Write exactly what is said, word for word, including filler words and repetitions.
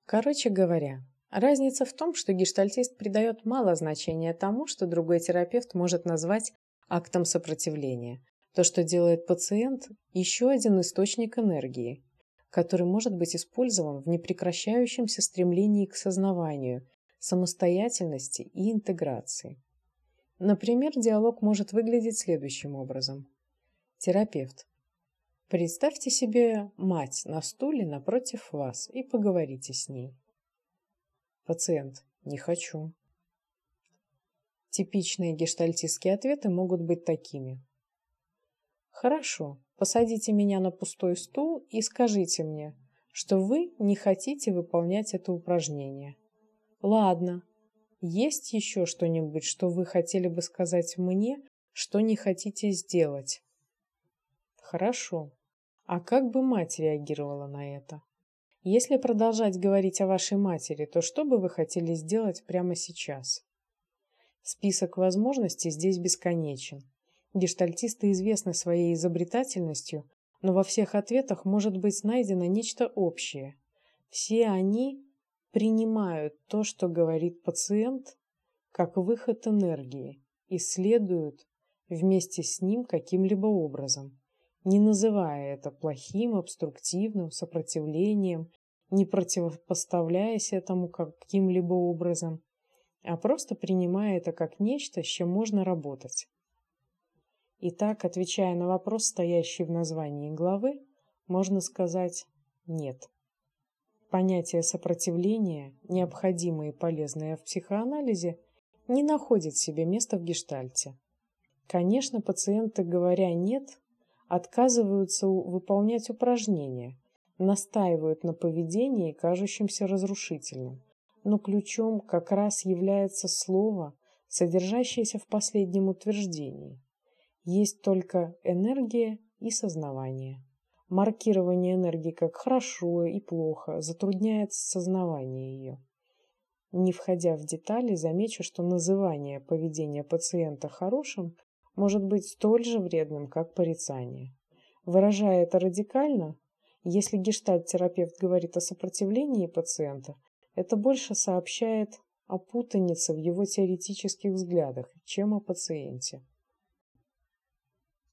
Короче говоря, разница в том, что гештальтист придает мало значения тому, что другой терапевт может назвать актом сопротивления. То, что делает пациент, еще один источник энергии, который может быть использован в непрекращающемся стремлении к сознаванию, самостоятельности и интеграции. Например, диалог может выглядеть следующим образом. Терапевт. Представьте себе мать на стуле напротив вас и поговорите с ней. Пациент. Не хочу. Типичные гештальтистские ответы могут быть такими. Хорошо, посадите меня на пустой стул и скажите мне, что вы не хотите выполнять это упражнение. Ладно. Есть еще что-нибудь, что вы хотели бы сказать мне, что не хотите сделать? Хорошо. А как бы мать реагировала на это? Если продолжать говорить о вашей матери, то что бы вы хотели сделать прямо сейчас? Список возможностей здесь бесконечен. Гештальтисты известны своей изобретательностью, но во всех ответах может быть найдено нечто общее. Все они принимают то, что говорит пациент, как выход энергии и следуют вместе с ним каким-либо образом, не называя это плохим, обструктивным, сопротивлением, не противопоставляясь этому каким-либо образом, а просто принимая это как нечто, с чем можно работать. Итак, отвечая на вопрос, стоящий в названии главы, можно сказать «нет». Понятие сопротивления, необходимое и полезное в психоанализе, не находит себе места в гештальте. Конечно, пациенты, говоря «нет», отказываются выполнять упражнения, настаивают на поведении, кажущемся разрушительным, но ключом как раз является слово, содержащееся в последнем утверждении. Есть только энергия и сознавание. Маркирование энергии как хорошо и плохо затрудняет сознавание ее. Не входя в детали, замечу, что называние поведения пациента хорошим может быть столь же вредным, как порицание. Выражая это радикально, если гештальт-терапевт говорит о сопротивлении пациента, это больше сообщает о путанице в его теоретических взглядах, чем о пациенте.